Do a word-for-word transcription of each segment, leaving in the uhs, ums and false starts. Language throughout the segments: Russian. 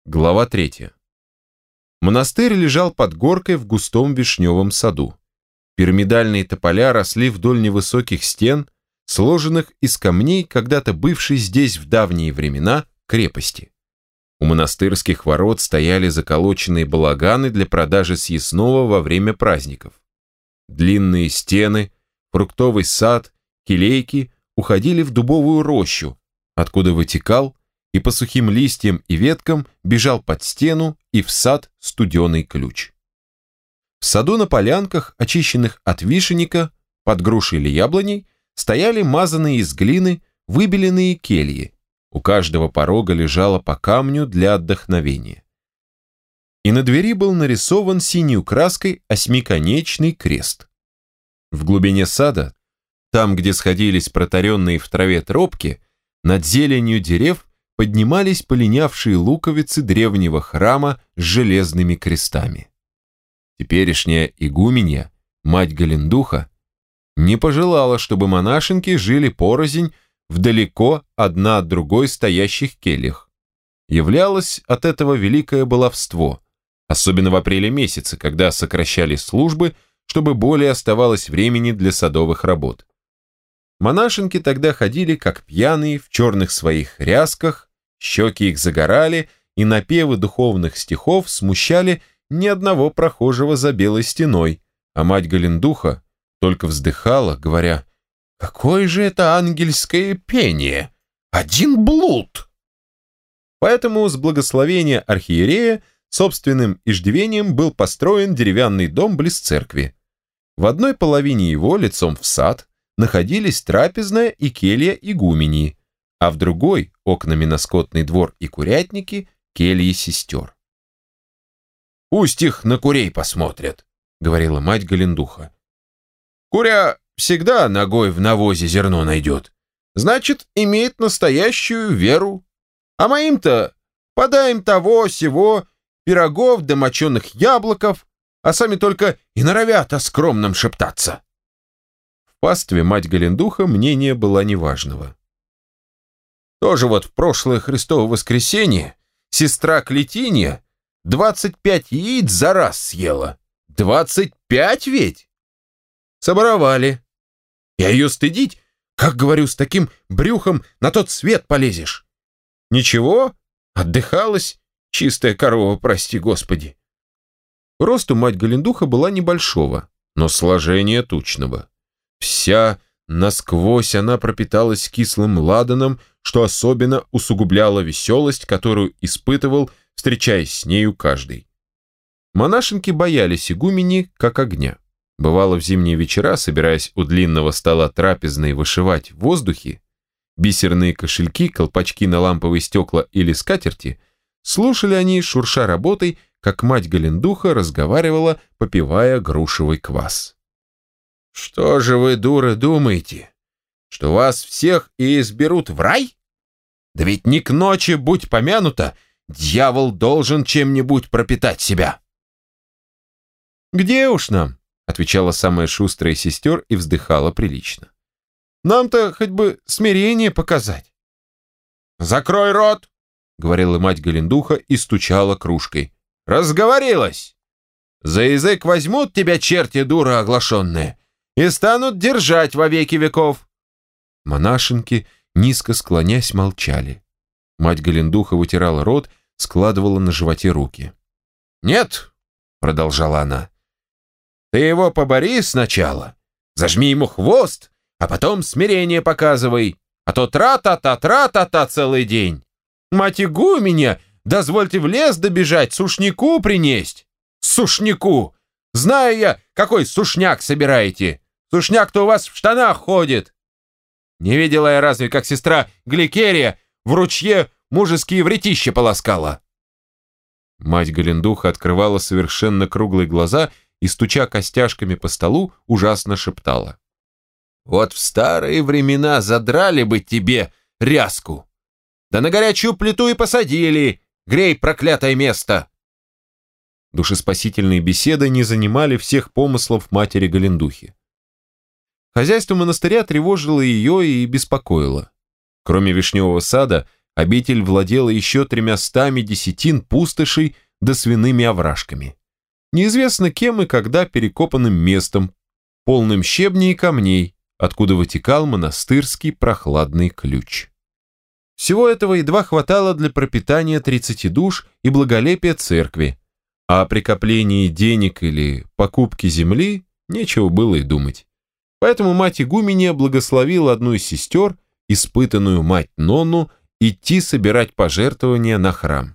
Глава третья. Монастырь лежал под горкой в густом вишневом саду. Пирамидальные тополя росли вдоль невысоких стен, сложенных из камней, когда-то бывшей здесь в давние времена крепости. У монастырских ворот стояли заколоченные балаганы для продажи съестного во время праздников. Длинные стены, фруктовый сад, келейки уходили в дубовую рощу, откуда вытекал и по сухим листьям и веткам бежал под стену и в сад студеный ключ. В саду на полянках, очищенных от вишенника, под грушей или яблоней, стояли мазанные из глины выбеленные кельи. У каждого порога лежало по камню для отдохновения. И на двери был нарисован синей краской осьмиконечный крест. В глубине сада, там, где сходились протаренные в траве тропки, над зеленью дерев поднимались полинявшие луковицы древнего храма с железными крестами. Теперешняя игуменья, мать Голендуха, не пожелала, чтобы монашенки жили порознь в далеко одна от другой стоящих кельях. Являлось от этого великое баловство, особенно в апреле месяце, когда сокращали службы, чтобы более оставалось времени для садовых работ. Монашенки тогда ходили как пьяные в черных своих рясках, щеки их загорали, и напевы духовных стихов смущали ни одного прохожего за белой стеной, а мать Голендуха только вздыхала, говоря: «Какое же это ангельское пение! Один блуд!» Поэтому с благословения архиерея собственным иждивением был построен деревянный дом близ церкви. В одной половине его, лицом в сад, находились трапезная и келья игумении, а в другой, окнами на скотный двор и курятники, кельи сестер. «Пусть их на курей посмотрят», — говорила мать Голендуха. «Куря всегда ногой в навозе зерно найдет. Значит, имеет настоящую веру. А моим-то подаем того-сего, пирогов да моченых яблоков, а сами только и норовят о скромном шептаться». В пастве мать Голендуха мнение было неважного. Тоже вот в прошлое Христово воскресенье сестра Клетинья двадцать пять яиц за раз съела. Двадцать пять ведь? Соборовали. Я ее стыдить, как, говорю, с таким брюхом на тот свет полезешь. Ничего, отдыхалась, чистая корова, прости господи. Росту мать Голендуха была небольшого, но сложения тучного. Вся насквозь она пропиталась кислым ладаном, что особенно усугубляло веселость, которую испытывал, встречаясь с нею каждый. Монашенки боялись игумени как огня. Бывало, в зимние вечера, собираясь у длинного стола трапезной вышивать в воздухе, бисерные кошельки, колпачки на ламповые стекла или скатерти, слушали они, шурша работой, как мать Голендуха разговаривала, попивая грушевый квас. «Что же вы, дуры, думаете, что вас всех и изберут в рай? Да ведь не к ночи, будь помянуто, дьявол должен чем-нибудь пропитать себя». «Где уж нам?» — отвечала самая шустрая из сестер и вздыхала прилично. «Нам-то хоть бы смирение показать». «Закрой рот!» — говорила мать Голендуха и стучала кружкой. «Разговорилась! За язык возьмут тебя черти, дура оглашенная, и станут держать во веки веков». Монашенки, низко склонясь, молчали. Мать Голендуха вытирала рот, складывала на животе руки. «Нет», — продолжала она, — «ты его побори сначала, зажми ему хвост, а потом смирение показывай, а то тра-та-та-тра-та-та целый день. Мать игуменья, дозвольте в лес добежать, сушняку принесть». «Сушняку! Знаю я, какой сушняк собираете. Сушняк-то у вас в штанах ходит. Не видела я разве, как сестра Гликерия в ручье мужеские вретища полоскала». Мать Голендуха открывала совершенно круглые глаза и, стуча костяшками по столу, ужасно шептала: «Вот в старые времена задрали бы тебе ряску, да на горячую плиту и посадили, грей проклятое место». Душеспасительные беседы не занимали всех помыслов матери Голендухи. Хозяйство монастыря тревожило ее и беспокоило. Кроме вишневого сада, обитель владела еще тремястами десятин пустошей да свиными овражками. Неизвестно кем и когда перекопанным местом, полным щебней и камней, откуда вытекал монастырский прохладный ключ. Всего этого едва хватало для пропитания тридцати душ и благолепия церкви, а о прикоплении денег или покупке земли нечего было и думать. Поэтому мать игуменья благословила одну из сестер, испытанную мать Нонну, идти собирать пожертвования на храм.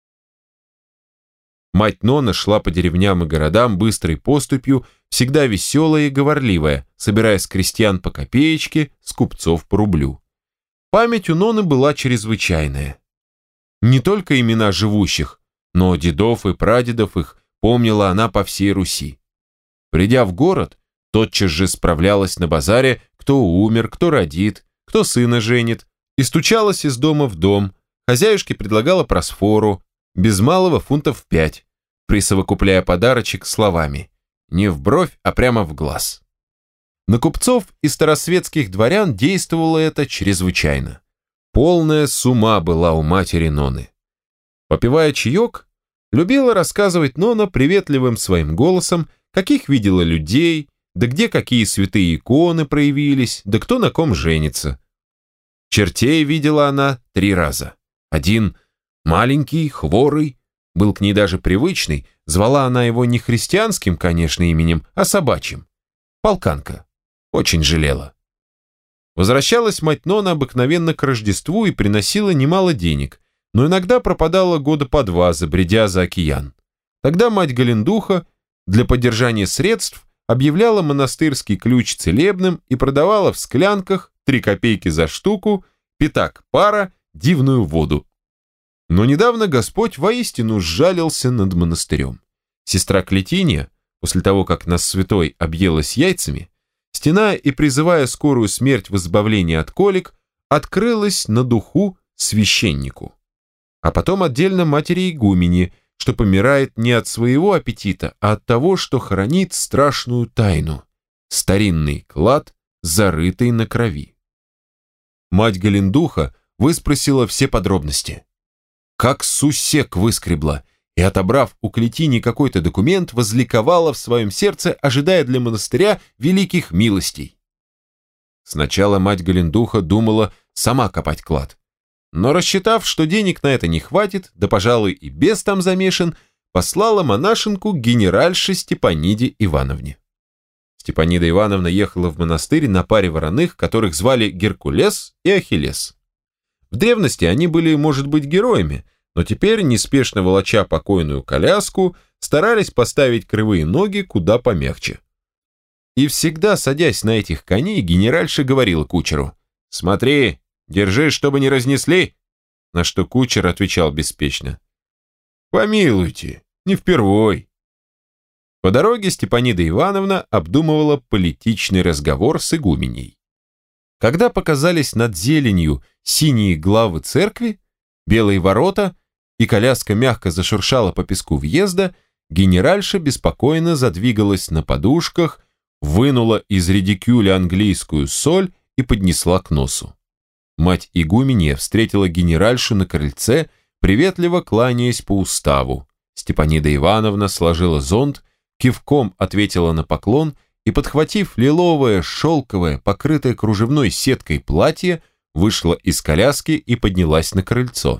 Мать Нонна шла по деревням и городам быстрой поступью, всегда веселая и говорливая, собирая с крестьян по копеечке, с купцов по рублю. Память у Нонны была чрезвычайная. Не только имена живущих, но дедов и прадедов их помнила она по всей Руси. Придя в город, тотчас же справлялась на базаре, кто умер, кто родит, кто сына женит, и стучалась из дома в дом, хозяюшке предлагала просфору, без малого фунтов пять, присовокупляя подарочек словами «не в бровь, а прямо в глаз». На купцов и старосветских дворян действовало это чрезвычайно. Полная с ума была у матери Нонны. Попивая чаек, любила рассказывать Нонна приветливым своим голосом, каких видела людей, да где какие святые иконы проявились, да кто на ком женится. Чертей видела она три раза. Один маленький, хворый, был к ней даже привычный, звала она его не христианским, конечно, именем, а собачьим. Полканка. Очень жалела. Возвращалась мать Нонна обыкновенно к Рождеству и приносила немало денег, но иногда пропадала года по два, забредя за океан. Тогда мать Голендуха для поддержания средств объявляла монастырский ключ целебным и продавала в склянках три копейки за штуку, пятак пара, дивную воду. Но недавно Господь воистину сжалился над монастырем. Сестра Клетиния, после того, как нас святой объелась яйцами, стеная и призывая скорую смерть в избавлении от колик, открылась на духу священнику. А потом отдельно матери игуменьи, что помирает не от своего аппетита, а от того, что хранит страшную тайну – старинный клад, зарытый на крови. Мать Голендуха выспросила все подробности. Как сусек выскребла, и, отобрав у Клетини какой-то документ, возликовала в своем сердце, ожидая для монастыря великих милостей. Сначала мать Голендуха думала сама копать клад, но, рассчитав, что денег на это не хватит, да, пожалуй, и бес там замешан, послала монашенку к генеральше Степаниде Ивановне. Степанида Ивановна ехала в монастырь на паре вороных, которых звали Геркулес и Ахиллес. В древности они были, может быть, героями, но теперь, неспешно волоча покойную коляску, старались поставить кривые ноги куда помягче. И всегда, садясь на этих коней, генеральша говорила кучеру: «Смотри, держи, чтобы не разнесли», на что кучер отвечал беспечно: «Помилуйте, не впервой». По дороге Степанида Ивановна обдумывала политичный разговор с игуменей. Когда показались над зеленью синие главы церкви, белые ворота, и коляска мягко зашуршала по песку въезда, генеральша беспокойно задвигалась на подушках, вынула из редикюля английскую соль и поднесла к носу. Мать игуменья встретила генеральшу на крыльце, приветливо кланяясь по уставу. Степанида Ивановна сложила зонт, кивком ответила на поклон и, подхватив лиловое, шелковое, покрытое кружевной сеткой платье, вышла из коляски и поднялась на крыльцо.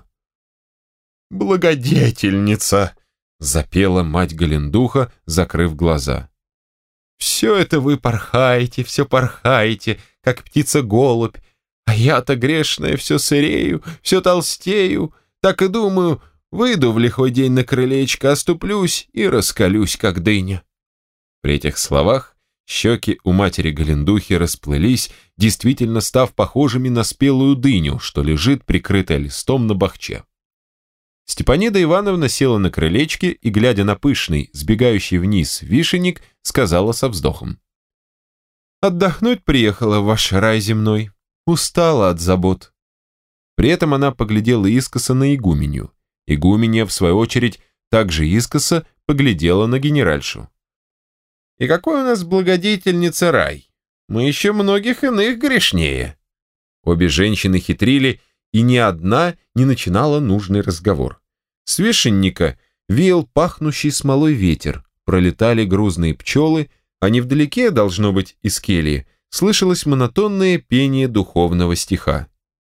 «Благодетельница!» — запела мать Голендуха, закрыв глаза. «Все это вы порхаете, все порхаете, как птица-голубь, а я-то грешная все сырею, все толстею, так и думаю, выйду в лихой день на крылечко, оступлюсь и раскалюсь, как дыня». При этих словах щеки у матери Голендухи расплылись, действительно став похожими на спелую дыню, что лежит прикрытая листом на бахче. Степанида Ивановна села на крылечке и, глядя на пышный, сбегающий вниз вишенник, сказала со вздохом: «Отдохнуть приехала в ваш рай земной, устала от забот». При этом она поглядела искоса на игуменью. Игуменья, в свою очередь, также искоса поглядела на генеральшу. «И какой у нас благодетельница рай? Мы еще многих иных грешнее». Обе женщины хитрили и ни одна не начинала нужный разговор. С вишенника веял пахнущий смолой ветер, пролетали грузные пчелы, а невдалеке, должно быть, из кельи, слышалось монотонное пение духовного стиха.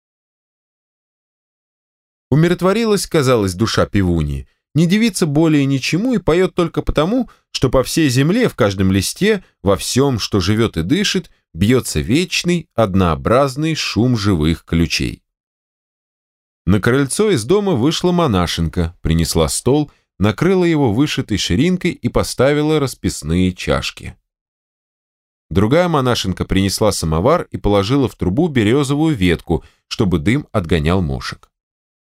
Умиротворилась, казалось, душа певуньи, не дивится более ничему и поет только потому, что по всей земле, в каждом листе, во всем, что живет и дышит, бьется вечный, однообразный шум живых ключей. На крыльцо из дома вышла монашенка, принесла стол, накрыла его вышитой ширинкой и поставила расписные чашки. Другая монашенка принесла самовар и положила в трубу березовую ветку, чтобы дым отгонял мошек.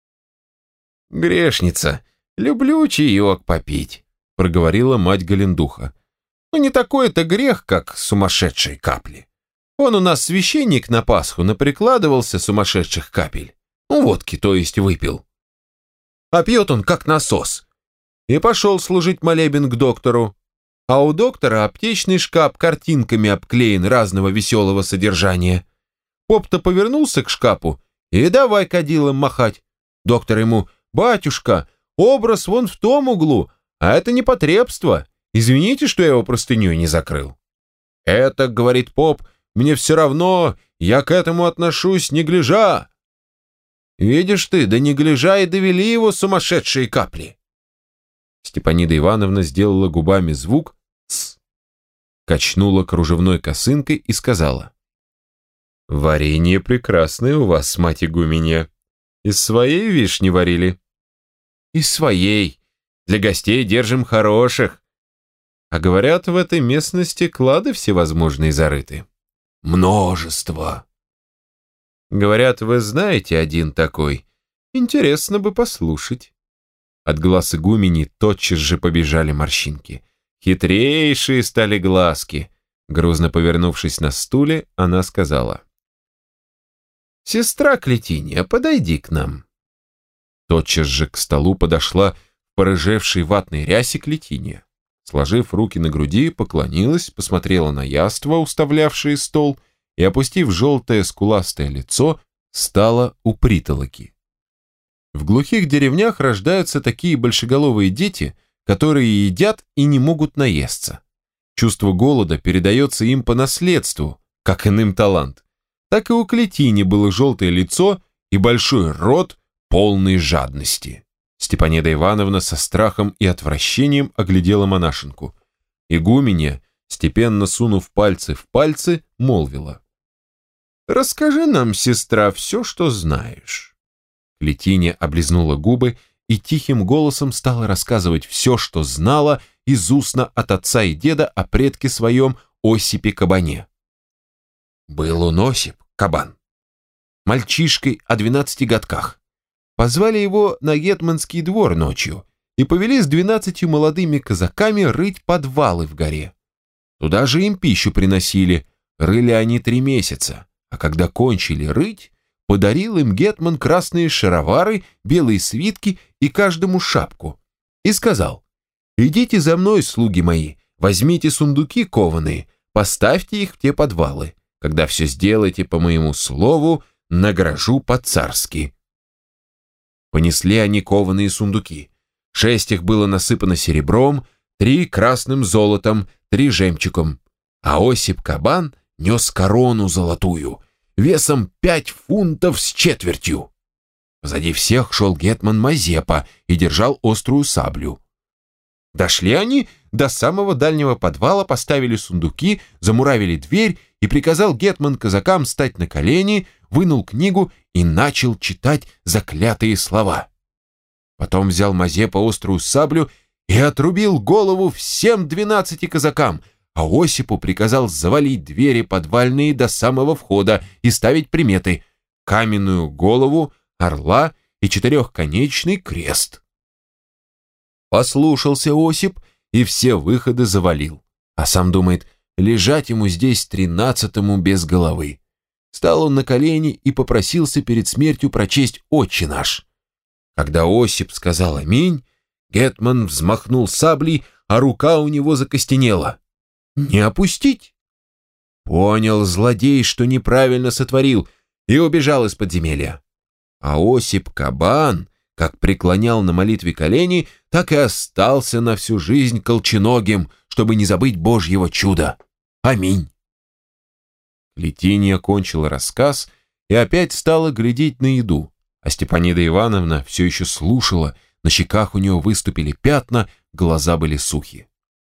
«Грешница, люблю чаек попить», — проговорила мать Голендуха. «Но не такой это грех, как сумасшедшие капли. Он у нас священник на Пасху наприкладывался сумасшедших капель. Ну, водки, то есть, выпил. А пьет он, как насос. И пошел служить молебен к доктору. А у доктора аптечный шкаф картинками обклеен разного веселого содержания. Поп-то повернулся к шкафу и давай кадилом махать. Доктор ему: «Батюшка, образ вон в том углу, а это непотребство. Извините, что я его простыней не закрыл». «Это, — говорит поп, — мне все равно, я к этому отношусь неглижа». Видишь ты, да неглижа и довели его сумасшедшие капли. Степанида Ивановна сделала губами звук «с», качнула кружевной косынкой и сказала: «Варенье прекрасное у вас, мать игуменья. Из своей вишни варили?» «Из своей. Для гостей держим хороших. А говорят, в этой местности клады всевозможные зарыты». «Множество». «Говорят, вы знаете один такой. Интересно бы послушать». От глаз игумени тотчас же побежали морщинки. Хитрейшие стали глазки. Грузно повернувшись на стуле, она сказала: «Сестра Клетиния, подойди к нам». Тотчас же к столу подошла порыжевшей ватной рясе Клетиния. Сложив руки на груди, поклонилась, посмотрела на яства, уставлявшие стол, и, опустив желтое скуластое лицо, стала у притолоки. В глухих деревнях рождаются такие большеголовые дети, которые едят и не могут наесться. Чувство голода передается им по наследству, как иным талант. Так и у Клетини было желтое лицо и большой рот, полный жадности. Степанида Ивановна со страхом и отвращением оглядела монашенку. Игуменья, степенно сунув пальцы в пальцы, молвила: «Расскажи нам, сестра, все, что знаешь». Клетиния облизнула губы и тихим голосом стала рассказывать все, что знала из устно от отца и деда о предке своем Осипе Кабане. Был он Осип Кабан, мальчишкой о двенадцати годках. Позвали его на гетманский двор ночью и повели с двенадцатью молодыми казаками рыть подвалы в горе. Туда же им пищу приносили, рыли они три месяца. А когда кончили рыть, подарил им гетман красные шаровары, белые свитки и каждому шапку. И сказал: «Идите за мной, слуги мои, возьмите сундуки кованые, поставьте их в те подвалы. Когда все сделаете по моему слову, награжу по-царски». Понесли они кованые сундуки. Шесть их было насыпано серебром, три красным золотом, три жемчугом. А Осип Кабан нес корону золотую, весом пять фунтов с четвертью. Позади всех шел гетман Мазепа и держал острую саблю. Дошли они до самого дальнего подвала, поставили сундуки, замуравили дверь, и приказал гетман казакам стать на колени, вынул книгу и начал читать заклятые слова. Потом взял Мазепа острую саблю и отрубил голову всем двенадцати казакам, а Осипу приказал завалить двери подвальные до самого входа и ставить приметы: каменную голову, орла и четырехконечный крест. Послушался Осип и все выходы завалил, а сам думает, лежать ему здесь тринадцатому без головы. Стал он на колени и попросился перед смертью прочесть «Отче наш». Когда Осип сказал «Аминь», гетман взмахнул саблей, а рука у него закостенела. Не опустить. Понял злодей, что неправильно сотворил, и убежал из подземелья. А Осип Кабан, как преклонял на молитве колени, так и остался на всю жизнь колченогим, чтобы не забыть Божьего чуда. Аминь. Летиния кончила рассказ и опять стала глядеть на еду, а Степанида Ивановна все еще слушала, на щеках у нее выступили пятна, глаза были сухи.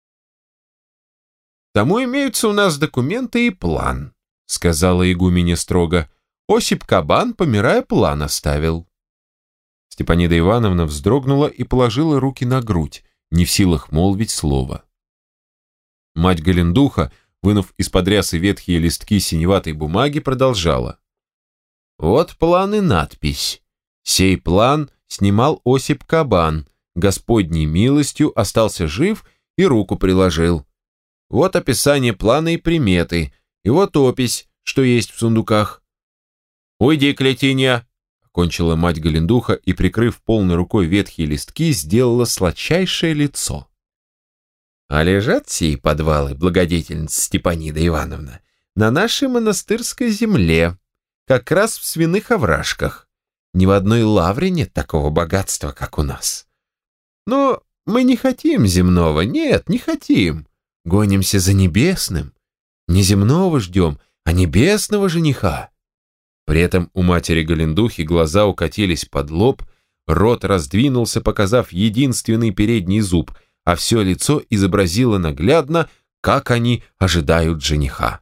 «Тому имеются у нас документы и план», — сказала игуменя строго. «Осип Кабан, помирая, план оставил». Степанида Ивановна вздрогнула и положила руки на грудь, не в силах молвить слово. Мать Голендуха, вынув из-под рясы ветхие листки синеватой бумаги, продолжала. «Вот план и надпись. Сей план снимал Осип Кабан, Господней милостью остался жив и руку приложил. Вот описание плана и приметы, и вот опись, что есть в сундуках. Уйди, Клетинья!» Кончила мать Голендуха и, прикрыв полной рукой ветхие листки, сделала сладчайшее лицо. «А лежат сии подвалы, благодетельница Степанида Ивановна, на нашей монастырской земле, как раз в свиных овражках. Ни в одной лавре нет такого богатства, как у нас. Но мы не хотим земного, нет, не хотим. Гонимся за небесным. Не земного ждем, а небесного жениха». При этом у матери Голендухи глаза укатились под лоб, рот раздвинулся, показав единственный передний зуб, а все лицо изобразило наглядно, как они ожидают жениха.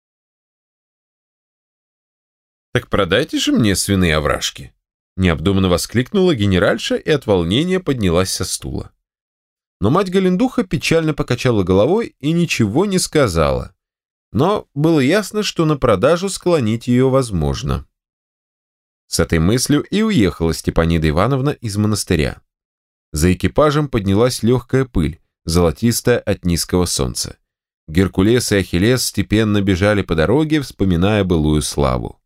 «Так продайте же мне свиные овражки!» Необдуманно воскликнула генеральша и от волнения поднялась со стула. Но мать Голендуха печально покачала головой и ничего не сказала. Но было ясно, что на продажу склонить ее возможно. С этой мыслью и уехала Степанида Ивановна из монастыря. За экипажем поднялась легкая пыль, золотистая от низкого солнца. Геркулес и Ахиллес степенно бежали по дороге, вспоминая былую славу.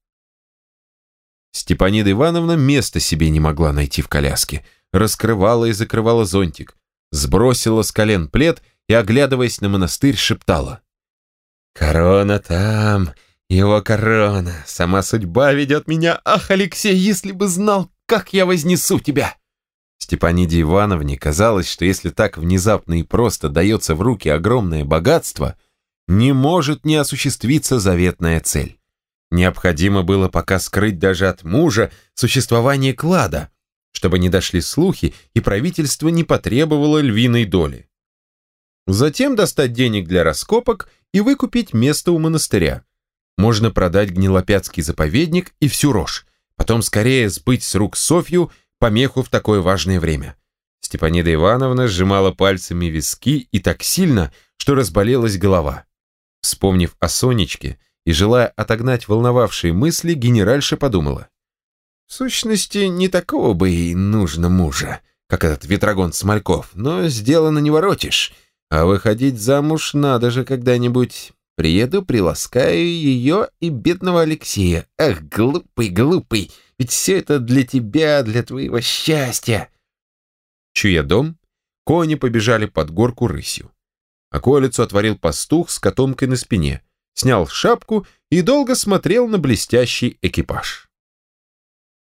Степанида Ивановна места себе не могла найти в коляске, раскрывала и закрывала зонтик, сбросила с колен плед и, оглядываясь на монастырь, шептала: «Корона там, его корона, сама судьба ведет меня. Ах, Алексей, если бы знал, как я вознесу тебя!» Степаниде Ивановне казалось, что если так внезапно и просто дается в руки огромное богатство, не может не осуществиться заветная цель. Необходимо было пока скрыть даже от мужа существование клада, чтобы не дошли слухи и правительство не потребовало львиной доли. Затем достать денег для раскопок и выкупить место у монастыря. Можно продать Гнилопятский заповедник и всю рожь, потом скорее сбыть с рук Софью помеху в такое важное время. Степанида Ивановна сжимала пальцами виски и так сильно, что разболелась голова. Вспомнив о Сонечке и желая отогнать волновавшие мысли, генеральша подумала: в сущности, не такого бы и нужно мужа, как этот ветрогон Смольков, но сделано не воротишь, а выходить замуж надо же когда-нибудь. Приеду, приласкаю ее и бедного Алексея. Ах, глупый, глупый, ведь все это для тебя, для твоего счастья. Чуя дом, кони побежали под горку рысью. Околицу отворил пастух с котомкой на спине, снял шапку и долго смотрел на блестящий экипаж.